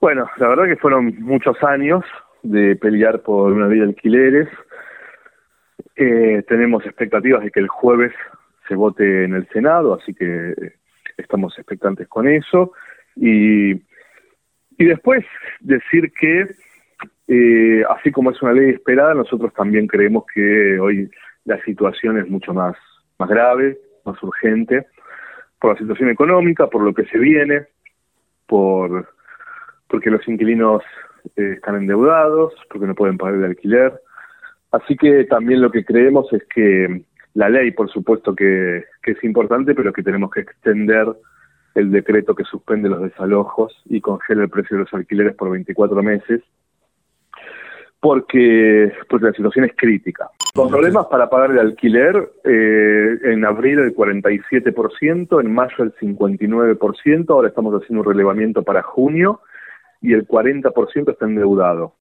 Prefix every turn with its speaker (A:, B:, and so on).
A: Bueno, la verdad que fueron muchos años de pelear por una ley de alquileres. Tenemos expectativas de que el jueves se vote en el Senado, así que estamos expectantes con eso. Y después decir que, así como es una ley esperada, nosotros también creemos que hoy la situación es mucho más grave, más urgente, por la situación económica, por lo que se viene, porque los inquilinos están endeudados, porque no pueden pagar el alquiler. Así que también lo que creemos es que la ley, por supuesto que es importante, pero que tenemos que extender el decreto que suspende los desalojos y congela el precio de los alquileres por 24 meses, porque la situación es crítica. Con problemas para pagar el alquiler, en abril el 47%, en mayo el 59%, ahora estamos haciendo un relevamiento para junio, y el 40% está endeudado.